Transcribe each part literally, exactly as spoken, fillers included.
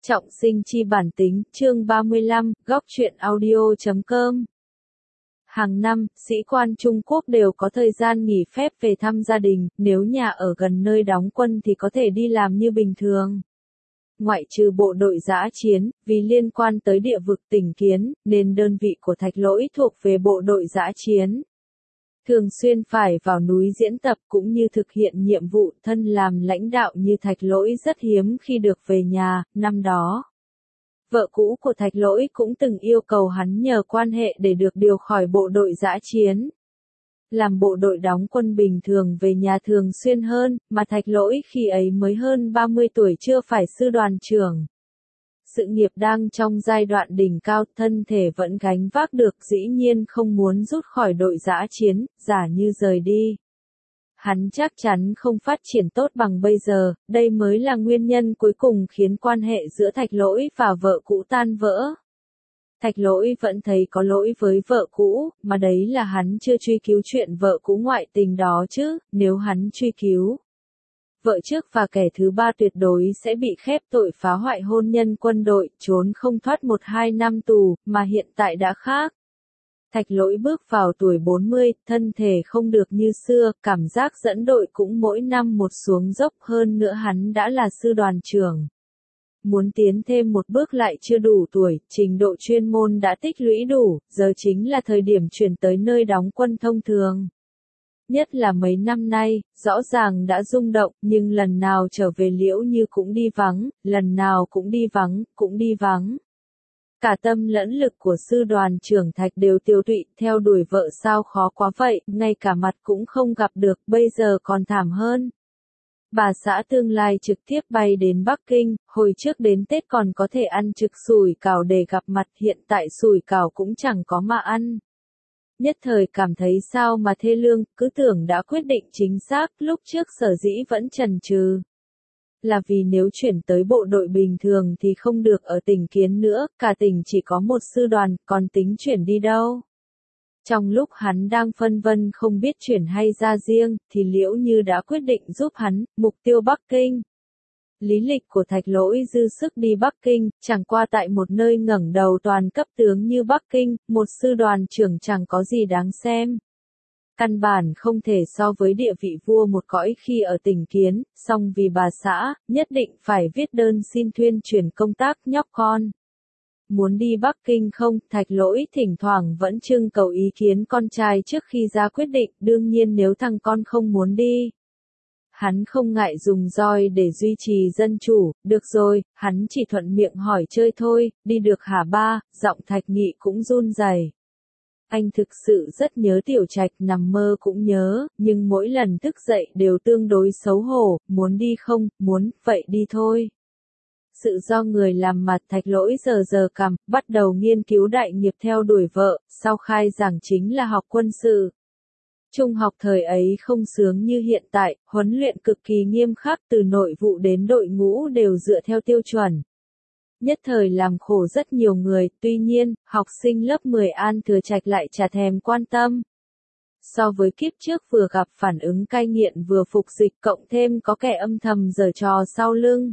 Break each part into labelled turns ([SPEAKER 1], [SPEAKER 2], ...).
[SPEAKER 1] Trọng sinh chi bản tính, chương ba mươi lăm, góc truyện audio chấm com. Hàng năm, sĩ quan Trung Quốc đều có thời gian nghỉ phép về thăm gia đình, nếu nhà ở gần nơi đóng quân thì có thể đi làm như bình thường. Ngoại trừ bộ đội dã chiến, vì liên quan tới địa vực tỉnh Kiến, nên đơn vị của Thạch Lỗi thuộc về bộ đội dã chiến. Thường xuyên phải vào núi diễn tập cũng như thực hiện nhiệm vụ, thân làm lãnh đạo như Thạch Lỗi rất hiếm khi được về nhà. Năm đó, vợ cũ của Thạch Lỗi cũng từng yêu cầu hắn nhờ quan hệ để được điều khỏi bộ đội dã chiến. Làm bộ đội đóng quân bình thường về nhà thường xuyên hơn, mà Thạch Lỗi khi ấy mới hơn ba mươi tuổi, chưa phải sư đoàn trưởng. Sự nghiệp đang trong giai đoạn đỉnh cao, thân thể vẫn gánh vác được, dĩ nhiên không muốn rút khỏi đội dã chiến, giả như rời đi. Hắn chắc chắn không phát triển tốt bằng bây giờ, đây mới là nguyên nhân cuối cùng khiến quan hệ giữa Thạch Lỗi và vợ cũ tan vỡ. Thạch Lỗi vẫn thấy có lỗi với vợ cũ, mà đấy là hắn chưa truy cứu chuyện vợ cũ ngoại tình đó chứ, nếu hắn truy cứu, vợ trước và kẻ thứ ba tuyệt đối sẽ bị khép tội phá hoại hôn nhân quân đội, trốn không thoát một hai năm tù, mà hiện tại đã khác. Thạch Lỗi bước vào tuổi bốn mươi, thân thể không được như xưa, cảm giác dẫn đội cũng mỗi năm một xuống dốc, hơn nữa hắn đã là sư đoàn trưởng. Muốn tiến thêm một bước lại chưa đủ tuổi, trình độ chuyên môn đã tích lũy đủ, giờ chính là thời điểm chuyển tới nơi đóng quân thông thường. Nhất là mấy năm nay, rõ ràng đã rung động, nhưng lần nào trở về Liễu Như cũng đi vắng, lần nào cũng đi vắng, cũng đi vắng. Cả tâm lẫn lực của sư đoàn trưởng Thạch đều tiêu tụy, theo đuổi vợ sao khó quá vậy, ngay cả mặt cũng không gặp được, bây giờ còn thảm hơn. Bà xã tương lai trực tiếp bay đến Bắc Kinh, hồi trước đến Tết còn có thể ăn trực sủi cảo để gặp mặt, hiện tại sủi cảo cũng chẳng có mà ăn. Nhất thời cảm thấy sao mà thê lương, cứ tưởng đã quyết định chính xác, lúc trước sở dĩ vẫn chần chừ. Là vì nếu chuyển tới bộ đội bình thường thì không được ở tỉnh Kiến nữa, cả tỉnh chỉ có một sư đoàn, còn tính chuyển đi đâu. Trong lúc hắn đang phân vân không biết chuyển hay ra riêng, thì Liễu Như đã quyết định giúp hắn, mục tiêu Bắc Kinh. Lý lịch của Thạch Lỗi dư sức đi Bắc Kinh, chẳng qua tại một nơi ngẩng đầu toàn cấp tướng như Bắc Kinh, một sư đoàn trưởng chẳng có gì đáng xem. Căn bản không thể so với địa vị vua một cõi khi ở tỉnh Kiến, song vì bà xã, nhất định phải viết đơn xin thuyên chuyển công tác nhóc con. Muốn đi Bắc Kinh không, Thạch Lỗi thỉnh thoảng vẫn trưng cầu ý kiến con trai trước khi ra quyết định, đương nhiên nếu thằng con không muốn đi. Hắn không ngại dùng roi để duy trì dân chủ, được rồi, hắn chỉ thuận miệng hỏi chơi thôi, đi được hả ba, giọng Thạch Nghị cũng run rẩy. Anh thực sự rất nhớ Tiểu Trạch, nằm mơ cũng nhớ, nhưng mỗi lần thức dậy đều tương đối xấu hổ, muốn đi không, muốn, vậy đi thôi. Sự do người làm mặt. Thạch Lỗi giờ giờ cằm, bắt đầu nghiên cứu đại nghiệp theo đuổi vợ, sau khai giảng chính là học quân sự. Trung học thời ấy không sướng như hiện tại, huấn luyện cực kỳ nghiêm khắc, từ nội vụ đến đội ngũ đều dựa theo tiêu chuẩn. Nhất thời làm khổ rất nhiều người, tuy nhiên, học sinh lớp mười An Thừa Trạch lại chả thèm quan tâm. So với kiếp trước vừa gặp phản ứng cai nghiện vừa phục dịch, cộng thêm có kẻ âm thầm giở trò sau lưng.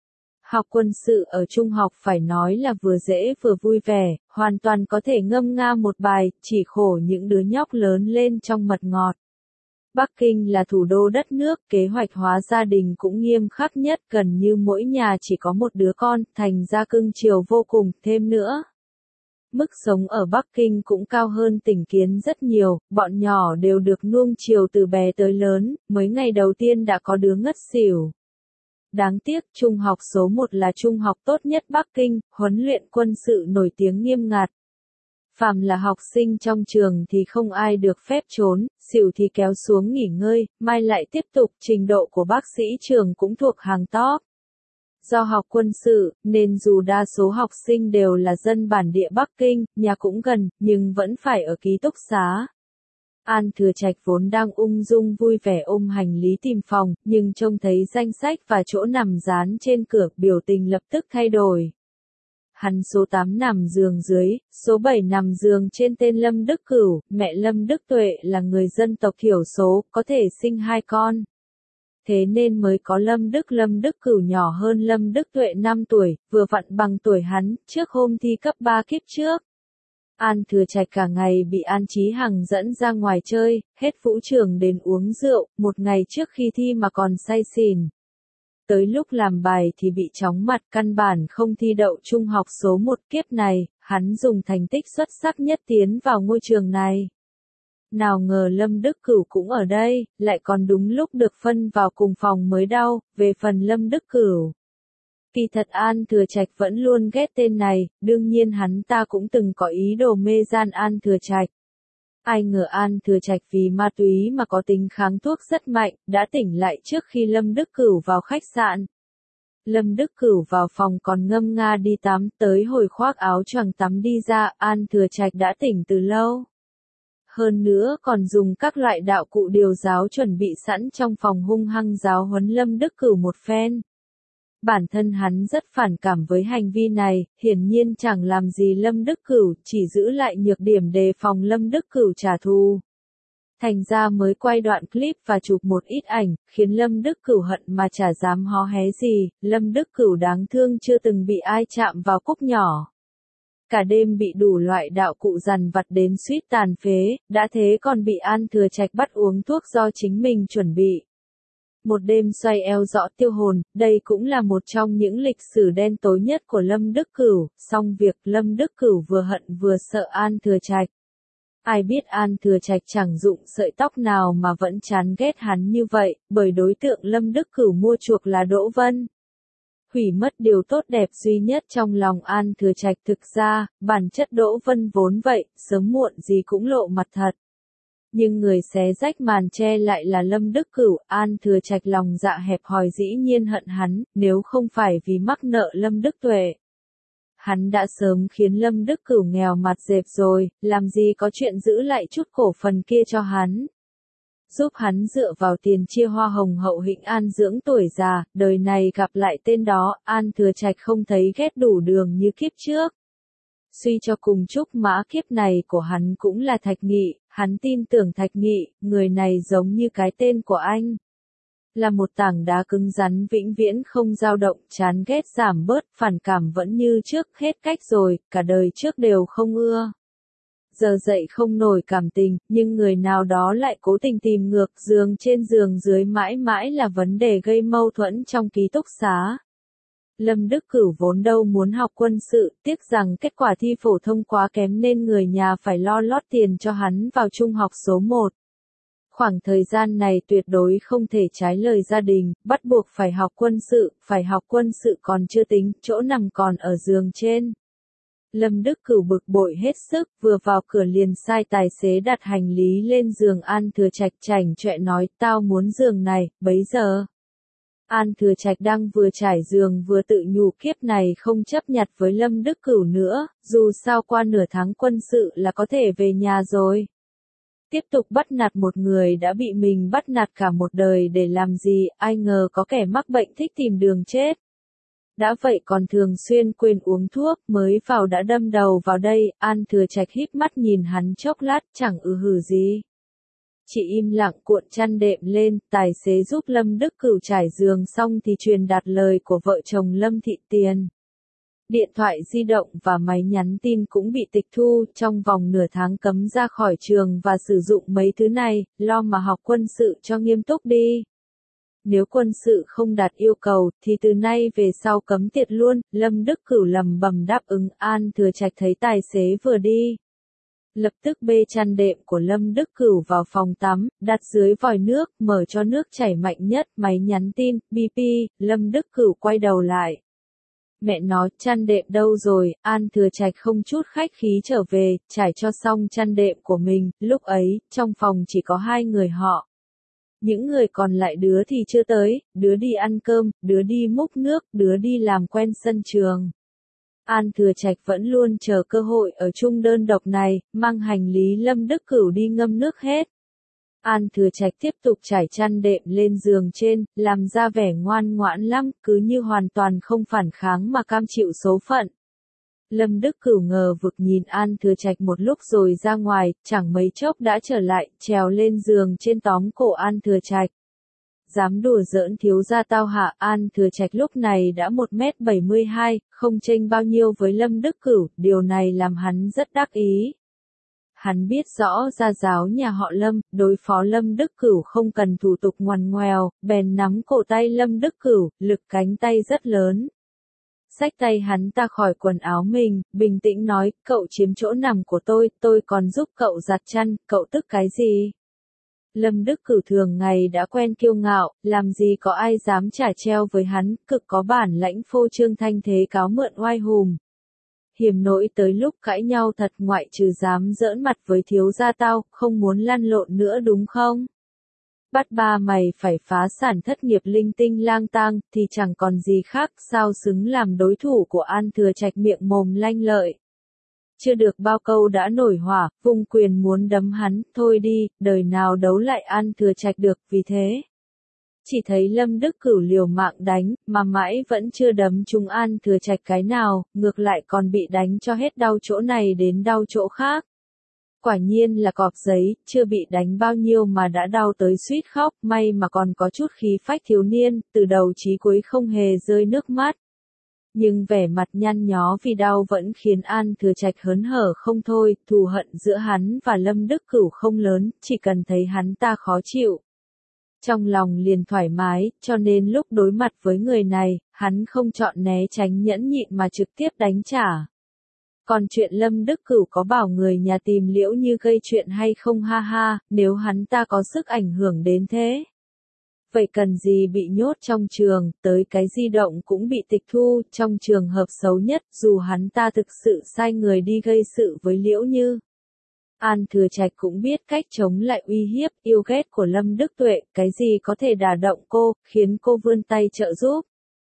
[SPEAKER 1] Học quân sự ở trung học phải nói là vừa dễ vừa vui vẻ, hoàn toàn có thể ngâm nga một bài, chỉ khổ những đứa nhóc lớn lên trong mật ngọt. Bắc Kinh là thủ đô đất nước, kế hoạch hóa gia đình cũng nghiêm khắc nhất, gần như mỗi nhà chỉ có một đứa con, thành ra cưng chiều vô cùng, thêm nữa. Mức sống ở Bắc Kinh cũng cao hơn tỉnh Kiến rất nhiều, bọn nhỏ đều được nuông chiều từ bé tới lớn, mấy ngày đầu tiên đã có đứa ngất xỉu. Đáng tiếc, trung học số một là trung học tốt nhất Bắc Kinh, huấn luyện quân sự nổi tiếng nghiêm ngặt. Phàm là học sinh trong trường thì không ai được phép trốn, xỉu thì kéo xuống nghỉ ngơi, mai lại tiếp tục, trình độ của bác sĩ trường cũng thuộc hàng top. Do học quân sự, nên dù đa số học sinh đều là dân bản địa Bắc Kinh, nhà cũng gần, nhưng vẫn phải ở ký túc xá. An Thừa Trạch vốn đang ung dung vui vẻ ôm hành lý tìm phòng, nhưng trông thấy danh sách và chỗ nằm dán trên cửa, biểu tình lập tức thay đổi. Hắn số tám nằm giường dưới, số bảy nằm giường trên tên Lâm Đức Cửu, mẹ Lâm Đức Tuệ là người dân tộc thiểu số, có thể sinh hai con. Thế nên mới có Lâm Đức. Lâm Đức Cửu nhỏ hơn Lâm Đức Tuệ năm tuổi, vừa vặn bằng tuổi hắn, trước hôm thi cấp ba kiếp trước. An Thừa Trạch cả ngày bị An Chí Hằng dẫn ra ngoài chơi, hết vũ trường đến uống rượu, một ngày trước khi thi mà còn say xỉn. Tới lúc làm bài thì bị chóng mặt, căn bản không thi đậu trung học số một. Kiếp này, hắn dùng thành tích xuất sắc nhất tiến vào ngôi trường này. Nào ngờ Lâm Đức Cửu cũng ở đây, lại còn đúng lúc được phân vào cùng phòng mới đau. Về phần Lâm Đức Cửu, kỳ thật An Thừa Trạch vẫn luôn ghét tên này, đương nhiên hắn ta cũng từng có ý đồ mê gian An Thừa Trạch. Ai ngờ An Thừa Trạch vì ma túy mà có tính kháng thuốc rất mạnh, đã tỉnh lại trước khi Lâm Đức Cửu vào khách sạn. Lâm Đức Cửu vào phòng còn ngâm nga đi tắm, tới hồi khoác áo choàng tắm đi ra, An Thừa Trạch đã tỉnh từ lâu. Hơn nữa còn dùng các loại đạo cụ điều giáo chuẩn bị sẵn trong phòng hung hăng giáo huấn Lâm Đức Cửu một phen. Bản thân hắn rất phản cảm với hành vi này, hiển nhiên chẳng làm gì Lâm Đức Cửu, chỉ giữ lại nhược điểm đề phòng Lâm Đức Cửu trả thù. Thành ra mới quay đoạn clip và chụp một ít ảnh, khiến Lâm Đức Cửu hận mà chả dám hó hé gì. Lâm Đức Cửu đáng thương chưa từng bị ai chạm vào cúc nhỏ. Cả đêm bị đủ loại đạo cụ dằn vặt đến suýt tàn phế, đã thế còn bị An Thừa Trạch bắt uống thuốc do chính mình chuẩn bị. Một đêm xoay eo rõ tiêu hồn, đây cũng là một trong những lịch sử đen tối nhất của Lâm Đức Cửu, song việc Lâm Đức Cửu vừa hận vừa sợ An Thừa Trạch. Ai biết An Thừa Trạch chẳng dụng sợi tóc nào mà vẫn chán ghét hắn như vậy, bởi đối tượng Lâm Đức Cửu mua chuộc là Đỗ Vân. Hủy mất điều tốt đẹp duy nhất trong lòng An Thừa Trạch. Thực ra, bản chất Đỗ Vân vốn vậy, sớm muộn gì cũng lộ mặt thật. Nhưng người xé rách màn che lại là Lâm Đức Cửu. An Thừa Trạch lòng dạ hẹp hòi dĩ nhiên hận hắn, nếu không phải vì mắc nợ Lâm Đức Tuệ. Hắn đã sớm khiến Lâm Đức Cửu nghèo mặt dẹp rồi, làm gì có chuyện giữ lại chút cổ phần kia cho hắn. Giúp hắn dựa vào tiền chia hoa hồng hậu hĩnh an dưỡng tuổi già, đời này gặp lại tên đó, An Thừa Trạch không thấy ghét đủ đường như kiếp trước. Suy cho cùng trúc mã kiếp này của hắn cũng là Thạch Nghị, hắn tin tưởng Thạch Nghị, người này giống như cái tên của anh. Là một tảng đá cứng rắn vĩnh viễn không dao động, chán ghét giảm bớt, phản cảm vẫn như trước, hết cách rồi, cả đời trước đều không ưa. Giờ dậy không nổi cảm tình, nhưng người nào đó lại cố tình tìm ngược, giường trên giường dưới mãi mãi là vấn đề gây mâu thuẫn trong ký túc xá. Lâm Đức Cửu vốn đâu muốn học quân sự, tiếc rằng kết quả thi phổ thông quá kém nên người nhà phải lo lót tiền cho hắn vào trung học số một. Khoảng thời gian này tuyệt đối không thể trái lời gia đình, bắt buộc phải học quân sự, phải học quân sự còn chưa tính, chỗ nằm còn ở giường trên. Lâm Đức Cửu bực bội hết sức, vừa vào cửa liền sai tài xế đặt hành lý lên giường. An Thừa Trạch chảnh chọe nói, tao muốn giường này, bấy giờ. An Thừa Trạch đang vừa trải giường vừa tự nhủ kiếp này không chấp nhặt với Lâm Đức Cửu nữa, dù sao qua nửa tháng quân sự là có thể về nhà rồi. Tiếp tục bắt nạt một người đã bị mình bắt nạt cả một đời để làm gì, ai ngờ có kẻ mắc bệnh thích tìm đường chết. Đã vậy còn thường xuyên quên uống thuốc, mới vào đã đâm đầu vào đây. An Thừa Trạch híp mắt nhìn hắn chốc lát, chẳng ư hử gì. Chỉ im lặng cuộn chăn đệm lên, tài xế giúp Lâm Đức Cửu trải giường xong thì truyền đạt lời của vợ chồng Lâm Thị Tiền. Điện thoại di động và máy nhắn tin cũng bị tịch thu, trong vòng nửa tháng cấm ra khỏi trường và sử dụng mấy thứ này, lo mà học quân sự cho nghiêm túc đi. Nếu quân sự không đạt yêu cầu, thì từ nay về sau cấm tiệt luôn. Lâm Đức Cửu lầm bầm đáp ứng. An Thừa Trạch thấy tài xế vừa đi, lập tức bê chăn đệm của Lâm Đức Cửu vào phòng tắm, đặt dưới vòi nước, mở cho nước chảy mạnh nhất, máy nhắn tin, bê pê. Lâm Đức Cửu quay đầu lại. Mẹ nó, chăn đệm đâu rồi? An Thừa Trạch không chút khách khí trở về, trải cho xong chăn đệm của mình. Lúc ấy, trong phòng chỉ có hai người họ. Những người còn lại đứa thì chưa tới, đứa đi ăn cơm, đứa đi múc nước, đứa đi làm quen sân trường. An Thừa Trạch vẫn luôn chờ cơ hội ở chung đơn độc này, mang hành lý Lâm Đức Cửu đi ngâm nước hết. An Thừa Trạch tiếp tục trải chăn đệm lên giường trên, làm ra vẻ ngoan ngoãn lắm, cứ như hoàn toàn không phản kháng mà cam chịu số phận. Lâm Đức Cửu ngờ vực nhìn An Thừa Trạch một lúc rồi ra ngoài, chẳng mấy chốc đã trở lại, trèo lên giường trên tóm cổ An Thừa Trạch. dám đùa giỡn thiếu gia tao hả? An Thừa Trạch lúc này đã một mét bảy mươi hai, không chênh bao nhiêu với Lâm Đức Cửu, điều này làm hắn rất đắc ý. Hắn biết rõ gia giáo nhà họ Lâm, đối phó Lâm Đức Cửu không cần thủ tục ngoằn ngoèo, bèn nắm cổ tay Lâm Đức Cửu, lực cánh tay rất lớn. Xách tay hắn ta khỏi quần áo mình, bình tĩnh nói, cậu chiếm chỗ nằm của tôi, tôi còn giúp cậu giặt chăn, cậu tức cái gì? Lâm Đức Cửu thường ngày đã quen kiêu ngạo, làm gì có ai dám trả treo với hắn, cực có bản lãnh phô trương thanh thế cáo mượn oai hùng. Hiểm nỗi tới lúc cãi nhau thật, ngoại trừ dám giỡn mặt với thiếu gia tao, không muốn lăn lộn nữa đúng không? Bắt ba mày phải phá sản thất nghiệp linh tinh lang tang, thì chẳng còn gì khác, sao xứng làm đối thủ của An Thừa Trạch miệng mồm lanh lợi. Chưa được bao câu đã nổi hỏa, vung quyền muốn đấm hắn, thôi đi, đời nào đấu lại An Thừa Trạch được, vì thế. Chỉ thấy Lâm Đức Cửu liều mạng đánh, mà mãi vẫn chưa đấm trúng An Thừa Trạch cái nào, ngược lại còn bị đánh cho hết đau chỗ này đến đau chỗ khác. Quả nhiên là cọp giấy, chưa bị đánh bao nhiêu mà đã đau tới suýt khóc, may mà còn có chút khí phách thiếu niên, từ đầu chí cuối không hề rơi nước mắt. Nhưng vẻ mặt nhăn nhó vì đau vẫn khiến An Thừa Trạch hớn hở không thôi, thù hận giữa hắn và Lâm Đức Cửu không lớn, chỉ cần thấy hắn ta khó chịu. Trong lòng liền thoải mái, cho nên lúc đối mặt với người này, hắn không chọn né tránh nhẫn nhịn mà trực tiếp đánh trả. Còn chuyện Lâm Đức Cửu có bảo người nhà tìm Liễu Như gây chuyện hay không ha ha, nếu hắn ta có sức ảnh hưởng đến thế. Vậy cần gì bị nhốt trong trường, tới cái di động cũng bị tịch thu, trong trường hợp xấu nhất, dù hắn ta thực sự sai người đi gây sự với Liễu Như. An Thừa Trạch cũng biết cách chống lại uy hiếp, yêu ghét của Lâm Đức Tuệ, cái gì có thể đả động cô, khiến cô vươn tay trợ giúp.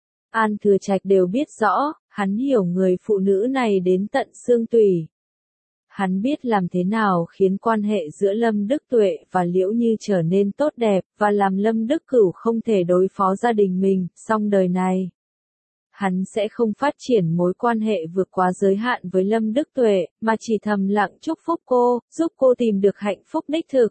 [SPEAKER 1] An Thừa Trạch đều biết rõ, hắn hiểu người phụ nữ này đến tận xương tủy. Hắn biết làm thế nào khiến quan hệ giữa Lâm Đức Tuệ và Liễu Như trở nên tốt đẹp, và làm Lâm Đức Cửu không thể đối phó gia đình mình, song đời này. Hắn sẽ không phát triển mối quan hệ vượt quá giới hạn với Lâm Đức Tuệ, mà chỉ thầm lặng chúc phúc cô, giúp cô tìm được hạnh phúc đích thực.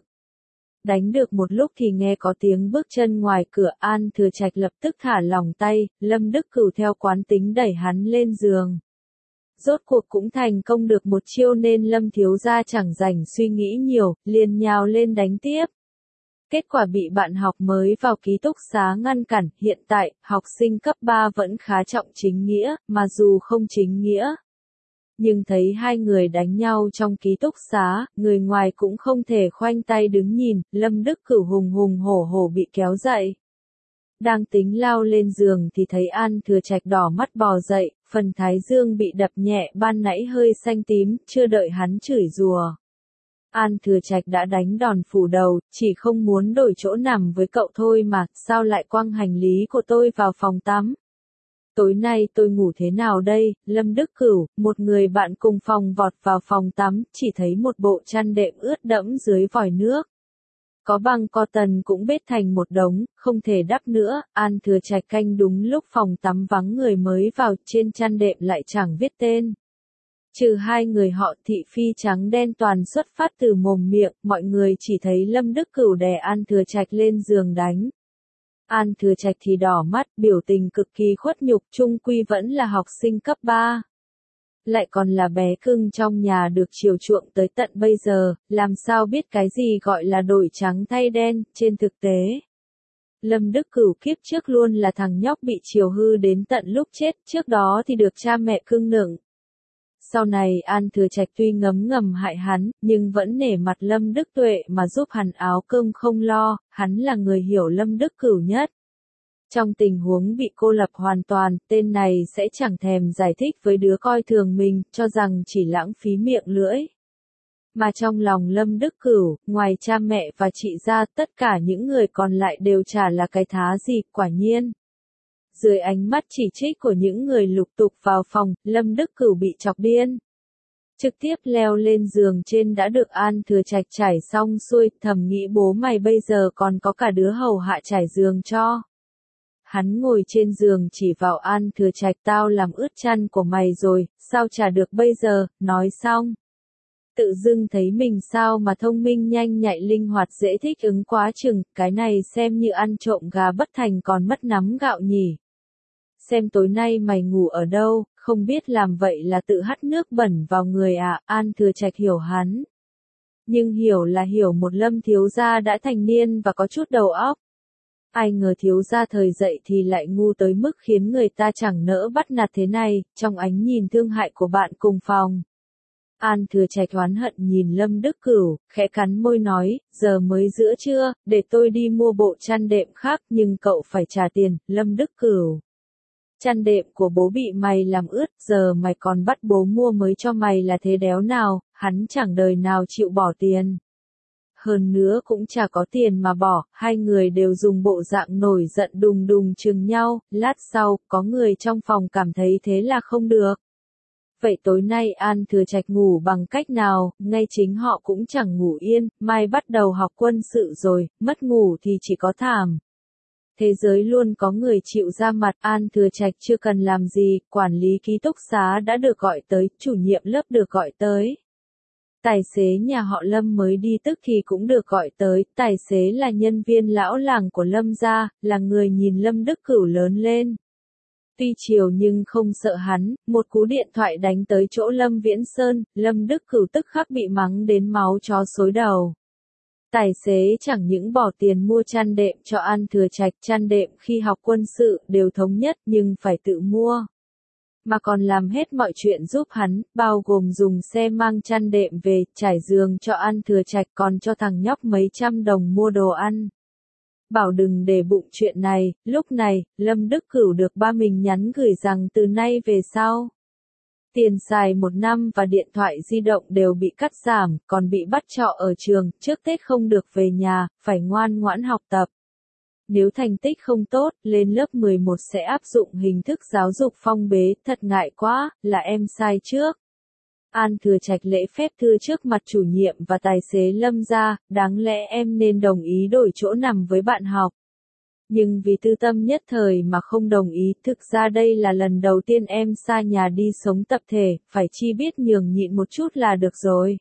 [SPEAKER 1] Đánh được một lúc thì nghe có tiếng bước chân ngoài cửa, An Thừa Trạch lập tức thả lỏng tay, Lâm Đức Cửu theo quán tính đẩy hắn lên giường. Rốt cuộc cũng thành công được một chiêu nên Lâm thiếu gia chẳng rảnh suy nghĩ nhiều, liền nhào lên đánh tiếp. Kết quả bị bạn học mới vào ký túc xá ngăn cản, hiện tại, học sinh cấp ba vẫn khá trọng chính nghĩa, mà dù không chính nghĩa. Nhưng thấy hai người đánh nhau trong ký túc xá, người ngoài cũng không thể khoanh tay đứng nhìn, Lâm Đức Cửu hùng hùng hổ hổ bị kéo dậy. Đang tính lao lên giường thì thấy An Thừa Trạch đỏ mắt bò dậy, phần thái dương bị đập nhẹ ban nãy hơi xanh tím, chưa đợi hắn chửi rủa. An Thừa Trạch đã đánh đòn phủ đầu, chỉ không muốn đổi chỗ nằm với cậu thôi mà, sao lại quăng hành lý của tôi vào phòng tắm? Tối nay tôi ngủ thế nào đây? Lâm Đức Cửu, một người bạn cùng phòng vọt vào phòng tắm, chỉ thấy một bộ chăn đệm ướt đẫm dưới vòi nước. Có băng cotton cũng bết thành một đống, không thể đắp nữa, An Thừa Trạch canh đúng lúc phòng tắm vắng người mới vào, trên chăn đệm lại chẳng viết tên. Trừ hai người họ thị phi trắng đen toàn xuất phát từ mồm miệng, mọi người chỉ thấy Lâm Đức Cửu đè An Thừa Trạch lên giường đánh. An Thừa Trạch thì đỏ mắt, biểu tình cực kỳ khuất nhục, chung quy vẫn là học sinh cấp ba. Lại còn là bé cưng trong nhà được chiều chuộng tới tận bây giờ, làm sao biết cái gì gọi là đổi trắng thay đen, trên thực tế. Lâm Đức Cửu kiếp trước luôn là thằng nhóc bị chiều hư đến tận lúc chết, trước đó thì được cha mẹ cưng nựng. Sau này An Thừa Trạch tuy ngấm ngầm hại hắn, nhưng vẫn nể mặt Lâm Đức Tuệ mà giúp hắn áo cơm không lo, hắn là người hiểu Lâm Đức Cửu nhất. Trong tình huống bị cô lập hoàn toàn, tên này sẽ chẳng thèm giải thích với đứa coi thường mình, cho rằng chỉ lãng phí miệng lưỡi. Mà trong lòng Lâm Đức Cửu, ngoài cha mẹ và chị ra, tất cả những người còn lại đều chả là cái thá gì, quả nhiên. Dưới ánh mắt chỉ trích của những người lục tục vào phòng, Lâm Đức Cửu bị chọc điên. Trực tiếp leo lên giường trên đã được An Thừa Trạch trải xong xuôi, thầm nghĩ bố mày bây giờ còn có cả đứa hầu hạ trải giường cho. Hắn ngồi trên giường chỉ vào An Thừa Trạch, tao làm ướt chăn của mày rồi, sao chả được bây giờ, nói xong. tự dưng thấy mình sao mà thông minh nhanh nhạy linh hoạt dễ thích ứng quá chừng, cái này xem như ăn trộm gà bất thành còn mất nắm gạo nhỉ. Xem tối nay mày ngủ ở đâu, không biết làm vậy là tự hắt nước bẩn vào người à, An Thừa Trạch hiểu hắn. Nhưng hiểu là hiểu một Lâm thiếu gia đã thành niên và có chút đầu óc. Ai ngờ thiếu gia thời dậy thì lại ngu tới mức khiến người ta chẳng nỡ bắt nạt thế này, trong ánh nhìn thương hại của bạn cùng phòng. An Thừa Trạch oán hận nhìn Lâm Đức Cửu, khẽ cắn môi nói, giờ mới giữa trưa, để tôi đi mua bộ chăn đệm khác nhưng cậu phải trả tiền, Lâm Đức Cửu. Chăn đệm của bố bị mày làm ướt, giờ mày còn bắt bố mua mới cho mày là thế đéo nào, hắn chẳng đời nào chịu bỏ tiền. Hơn nữa cũng chả có tiền mà bỏ, hai người đều dùng bộ dạng nổi giận đùng đùng chừng nhau, lát sau, có người trong phòng cảm thấy thế là không được. Vậy tối nay An Thừa Trạch ngủ bằng cách nào, ngay chính họ cũng chẳng ngủ yên, mai bắt đầu học quân sự rồi, mất ngủ thì chỉ có thảm. Thế giới luôn có người chịu ra mặt, An Thừa Trạch chưa cần làm gì, quản lý ký túc xá đã được gọi tới, chủ nhiệm lớp được gọi tới. Tài xế nhà họ Lâm mới đi tức thì cũng được gọi tới, tài xế là nhân viên lão làng của Lâm gia, là người nhìn Lâm Đức Cửu lớn lên. Tuy chiều nhưng không sợ hắn, một cú điện thoại đánh tới chỗ Lâm Viễn Sơn, Lâm Đức Cửu tức khắc bị mắng đến máu chó xối đầu. Tài xế chẳng những bỏ tiền mua chăn đệm cho An Thừa Trạch, chăn đệm khi học quân sự đều thống nhất nhưng phải tự mua. Mà còn làm hết mọi chuyện giúp hắn, bao gồm dùng xe mang chăn đệm về, trải giường cho An Thừa Trạch còn cho thằng nhóc mấy trăm đồng mua đồ ăn. Bảo đừng để bụng chuyện này, lúc này, Lâm Đức Cửu được ba mình nhắn gửi rằng từ nay về sau. Tiền xài một năm và điện thoại di động đều bị cắt giảm, còn bị bắt trọ ở trường, trước Tết không được về nhà, phải ngoan ngoãn học tập. Nếu thành tích không tốt, lên lớp mười một sẽ áp dụng hình thức giáo dục phong bế, thật ngại quá, là em sai trước. An Thừa Trạch lễ phép thưa trước mặt chủ nhiệm và tài xế Lâm gia, đáng lẽ em nên đồng ý đổi chỗ nằm với bạn học. Nhưng vì tư tâm nhất thời mà không đồng ý, thực ra đây là lần đầu tiên em xa nhà đi sống tập thể, phải chi biết nhường nhịn một chút là được rồi.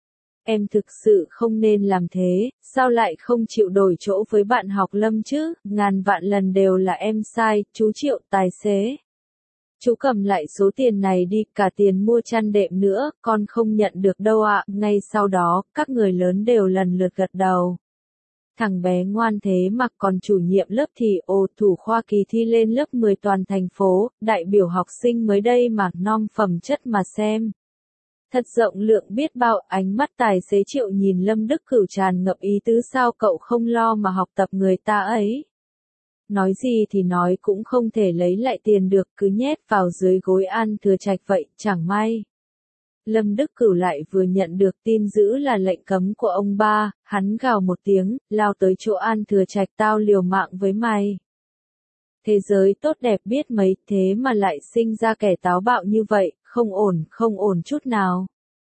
[SPEAKER 1] Em thực sự không nên làm thế, sao lại không chịu đổi chỗ với bạn học Lâm chứ, ngàn vạn lần đều là em sai, chú Triệu, tài xế. Chú cầm lại số tiền này đi, cả tiền mua chăn đệm nữa, con không nhận được đâu ạ. Ngay sau đó, các người lớn đều lần lượt gật đầu. Thằng bé ngoan thế mà, còn chủ nhiệm lớp thì ồ thủ khoa kỳ thi lên lớp mười toàn thành phố, đại biểu học sinh mới đây mà, nom phẩm chất mà xem. Thật rộng lượng biết bao, ánh mắt tài xế Triệu nhìn Lâm Đức Cửu tràn ngập ý tứ, sao cậu không lo mà học tập người ta ấy. Nói gì thì nói cũng không thể lấy lại tiền được, cứ nhét vào dưới gối An Thừa Trạch vậy, chẳng may. Lâm Đức Cửu lại vừa nhận được tin dữ là lệnh cấm của ông ba, hắn gào một tiếng, lao tới chỗ An Thừa Trạch, tao liều mạng với mày. Thế giới tốt đẹp biết mấy, thế mà lại sinh ra kẻ táo bạo như vậy, không ổn, không ổn chút nào.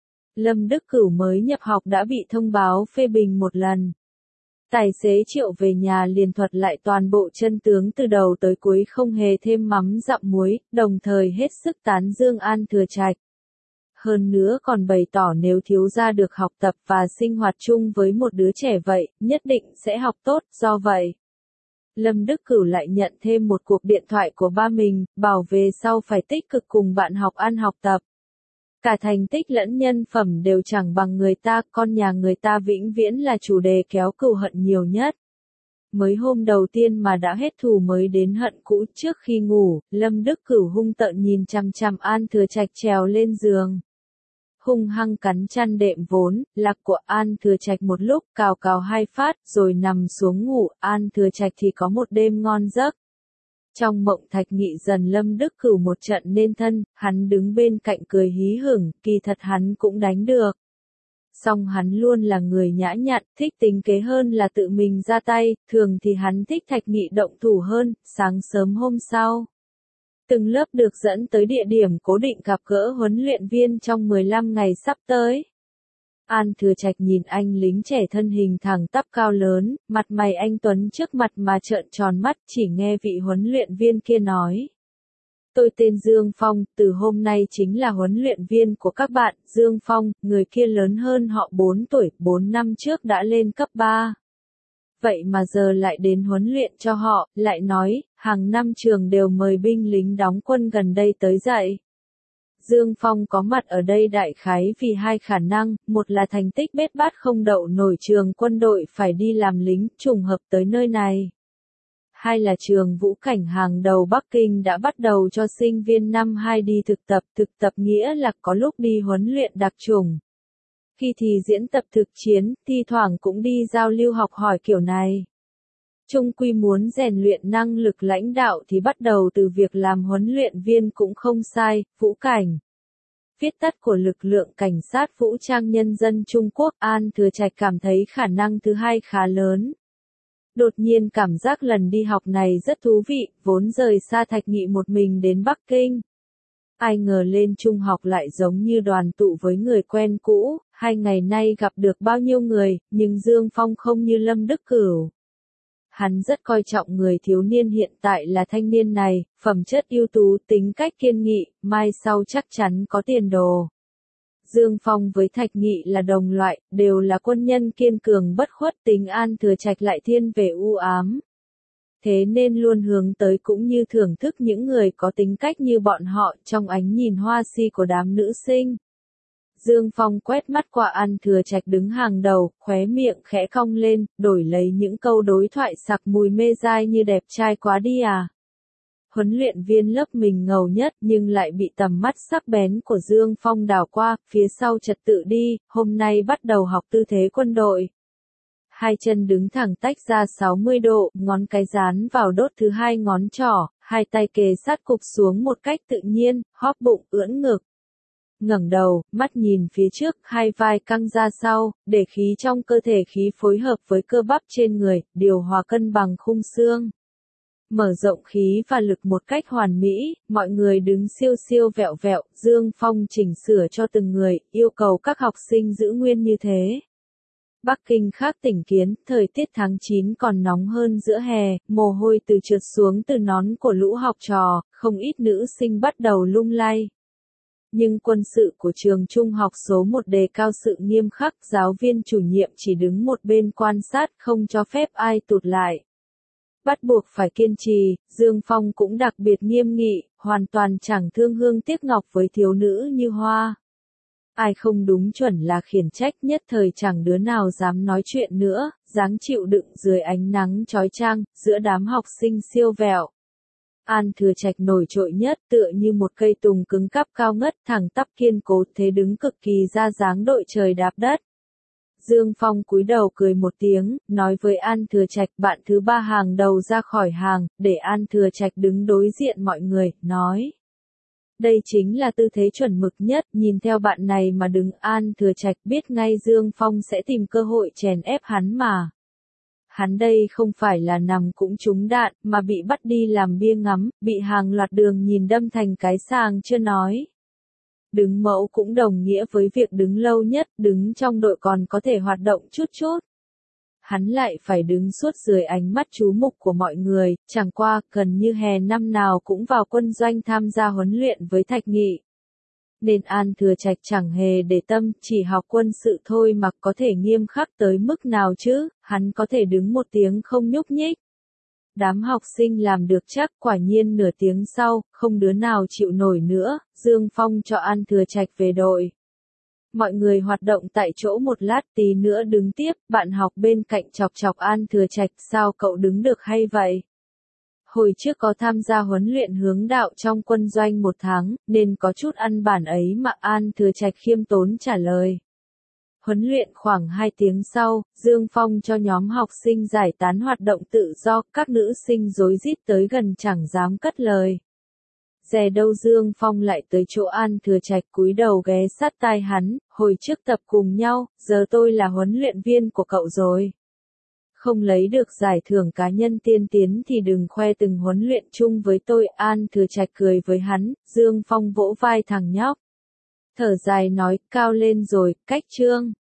[SPEAKER 1] Lâm Đức Cửu mới nhập học đã bị thông báo phê bình một lần. Tài xế Triệu về nhà liền thuật lại toàn bộ chân tướng từ đầu tới cuối, không hề thêm mắm dặm muối, đồng thời hết sức tán dương An Thừa Trạch. Hơn nữa còn bày tỏ nếu thiếu gia được học tập và sinh hoạt chung với một đứa trẻ vậy, nhất định sẽ học tốt, do vậy. Lâm Đức Cửu lại nhận thêm một cuộc điện thoại của ba mình, bảo về sau phải tích cực cùng bạn học ăn học tập. Cả thành tích lẫn nhân phẩm đều chẳng bằng người ta, con nhà người ta vĩnh viễn là chủ đề kéo cừu hận nhiều nhất. Mới hôm đầu tiên mà đã hết thù mới đến hận cũ, trước khi ngủ, Lâm Đức Cửu hung tợn nhìn chằm chằm An Thừa Trạch trèo lên giường. Hung hăng cắn chăn đệm vốn là của An Thừa Trạch một lúc, cào cào hai phát, rồi nằm xuống ngủ. An Thừa Trạch thì có một đêm ngon giấc. Trong mộng thạch nghị dần Lâm Đức Cửu một trận nên thân, hắn đứng bên cạnh cười hí hửng, kỳ thật hắn cũng đánh được. Song hắn luôn là người nhã nhặn, thích tính kế hơn là tự mình ra tay, thường thì hắn thích thạch nghị động thủ hơn. Sáng sớm hôm sau, từng lớp được dẫn tới địa điểm cố định gặp gỡ huấn luyện viên trong mười lăm ngày sắp tới. An Thừa Trạch nhìn anh lính trẻ thân hình thẳng tắp cao lớn, mặt mày anh tuấn trước mặt mà trợn tròn mắt, chỉ nghe vị huấn luyện viên kia nói. Tôi tên Dương Phong, từ hôm nay chính là huấn luyện viên của các bạn. Dương Phong, người kia lớn hơn họ bốn tuổi, bốn năm trước đã lên cấp ba. Vậy mà giờ lại đến huấn luyện cho họ, lại nói, hàng năm trường đều mời binh lính đóng quân gần đây tới dạy. Dương Phong có mặt ở đây đại khái vì hai khả năng, một là thành tích bết bát không đậu nổi trường quân đội phải đi làm lính, trùng hợp tới nơi này. Hai là trường vũ cảnh hàng đầu Bắc Kinh đã bắt đầu cho sinh viên năm hai đi thực tập, thực tập nghĩa là có lúc đi huấn luyện đặc chủng. Khi thì diễn tập thực chiến, thi thoảng cũng đi giao lưu học hỏi kiểu này. Chung quy muốn rèn luyện năng lực lãnh đạo thì bắt đầu từ việc làm huấn luyện viên cũng không sai, vũ cảnh. Viết tắt của lực lượng cảnh sát vũ trang nhân dân Trung Quốc. An Thừa Trạch cảm thấy khả năng thứ hai khá lớn. Đột nhiên cảm giác lần đi học này rất thú vị, vốn rời xa Thạch Nghị một mình đến Bắc Kinh. Ai ngờ lên trung học lại giống như đoàn tụ với người quen cũ, hai ngày nay gặp được bao nhiêu người, nhưng Dương Phong không như Lâm Đức Cửu. Hắn rất coi trọng người thiếu niên hiện tại là thanh niên này, phẩm chất ưu tú, tính cách kiên nghị, mai sau chắc chắn có tiền đồ. Dương Phong với Thạch Nghị là đồng loại, đều là quân nhân kiên cường bất khuất, tính An Thừa Trạch lại thiên về u ám. Thế nên luôn hướng tới cũng như thưởng thức những người có tính cách như bọn họ trong ánh nhìn hoa si của đám nữ sinh. Dương Phong quét mắt qua An Thừa Trạch đứng hàng đầu, khóe miệng khẽ cong lên, đổi lấy những câu đối thoại sặc mùi mê dai như đẹp trai quá đi à. Huấn luyện viên lớp mình ngầu nhất nhưng lại bị tầm mắt sắc bén của Dương Phong đảo qua, phía sau trật tự đi, hôm nay bắt đầu học tư thế quân đội. Hai chân đứng thẳng tách ra sáu mươi độ, ngón cái dán vào đốt thứ hai ngón trỏ, hai tay kề sát cục xuống một cách tự nhiên, hóp bụng, ưỡn ngực. Ngẩng đầu, mắt nhìn phía trước, hai vai căng ra sau, để khí trong cơ thể khí phối hợp với cơ bắp trên người, điều hòa cân bằng khung xương. Mở rộng khí và lực một cách hoàn mỹ, mọi người đứng siêu siêu vẹo vẹo, Dương Phong chỉnh sửa cho từng người, yêu cầu các học sinh giữ nguyên như thế. Bắc Kinh khác tỉnh kiến, thời tiết tháng chín còn nóng hơn giữa hè, mồ hôi từ trượt xuống từ nón của lũ học trò, không ít nữ sinh bắt đầu lung lay. Nhưng quân sự của trường trung học số một đề cao sự nghiêm khắc, giáo viên chủ nhiệm chỉ đứng một bên quan sát không cho phép ai tụt lại. Bắt buộc phải kiên trì, Dương Phong cũng đặc biệt nghiêm nghị, hoàn toàn chẳng thương hương tiếc ngọc với thiếu nữ như Hoa. Ai không đúng chuẩn là khiển trách, nhất thời chẳng đứa nào dám nói chuyện nữa, dáng chịu đựng dưới ánh nắng chói chang, giữa đám học sinh siêu vẹo. An Thừa Trạch nổi trội nhất, tựa như một cây tùng cứng cáp cao ngất, thẳng tắp kiên cố, thế đứng cực kỳ ra dáng đội trời đạp đất. Dương Phong cúi đầu cười một tiếng, nói với An Thừa Trạch, bạn thứ ba hàng đầu ra khỏi hàng, để An Thừa Trạch đứng đối diện mọi người, nói. Đây chính là tư thế chuẩn mực nhất, nhìn theo bạn này mà đứng. An Thừa Trạch biết ngay Dương Phong sẽ tìm cơ hội chèn ép hắn mà. Hắn đây không phải là nằm cũng trúng đạn, mà bị bắt đi làm bia ngắm, bị hàng loạt đường nhìn đâm thành cái sàng chưa nói. Đứng mẫu cũng đồng nghĩa với việc đứng lâu nhất, đứng trong đội còn có thể hoạt động chút chút. Hắn lại phải đứng suốt dưới ánh mắt chú mục của mọi người, chẳng qua, gần như hè năm nào cũng vào quân doanh tham gia huấn luyện với Thạch Nghị. Nên An Thừa Trạch chẳng hề để tâm, chỉ học quân sự thôi mà có thể nghiêm khắc tới mức nào chứ, hắn có thể đứng một tiếng không nhúc nhích. Đám học sinh làm được chắc, quả nhiên nửa tiếng sau, không đứa nào chịu nổi nữa, Dương Phong cho An Thừa Trạch về đội. Mọi người hoạt động tại chỗ một lát, tí nữa đứng tiếp, bạn học bên cạnh chọc chọc An Thừa Trạch, sao cậu đứng được hay vậy? Hồi trước có tham gia huấn luyện hướng đạo trong quân doanh một tháng, nên có chút ăn bản ấy mà. An Thừa Trạch khiêm tốn trả lời. Huấn luyện khoảng hai tiếng sau, Dương Phong cho nhóm học sinh giải tán hoạt động tự do, các nữ sinh rối rít tới gần chẳng dám cất lời. Dè đâu Dương Phong lại tới chỗ An Thừa Trạch, cúi đầu ghé sát tai hắn, hồi trước tập cùng nhau, giờ tôi là huấn luyện viên của cậu rồi. Không lấy được giải thưởng cá nhân tiên tiến thì đừng khoe từng huấn luyện chung với tôi. An Thừa Trạch cười với hắn, Dương Phong vỗ vai thằng nhóc. Thở dài nói, cao lên rồi, cách trương.